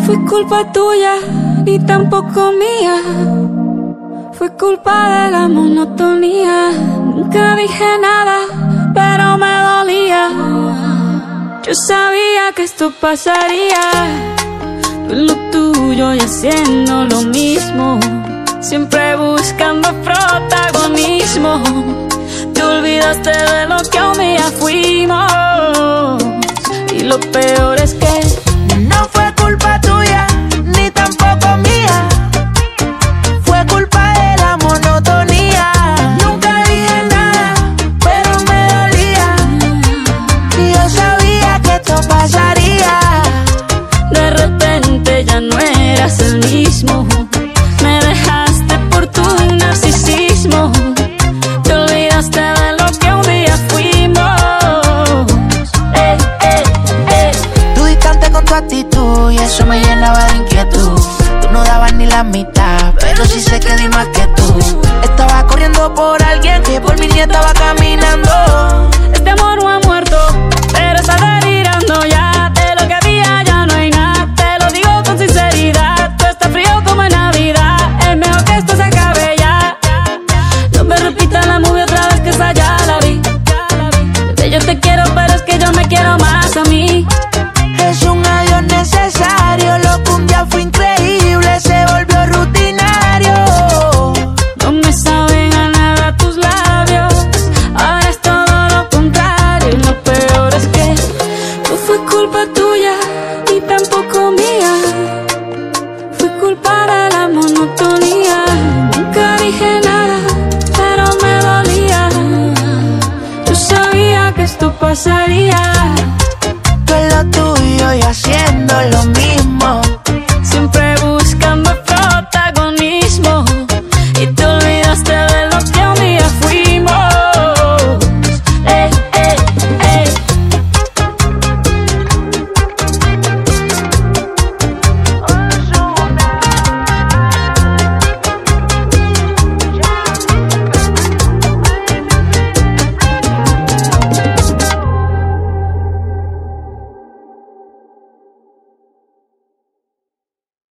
fue culpa tuya, ni tampoco mía. Fue culpa de la monotonía. Nunca dije nada, pero me dolía. Yo sabía que esto pasaría. Tú en lo tuyo y haciendo lo mismo, siempre buscando protagonismo. Te olvidaste de lo que un día fuimos. Y lo peor es que no fue culpa tuya, ni tampoco mía. Fue culpa de la monotonía. Nunca dije nada, pero me dolía. Y yo sabía que esto pasaría. de repente ya no eras el mismo. Me dejaste por tu narcisismo. Te olvidaste de lo que un día fuimos. Tú distante con tu actitud y eso me llenaba de inquietud. Tú no dabas ni la mitad, pero sí sé que di más que tú. Estaba corriendo por alguien que por mí ni estaba caminando.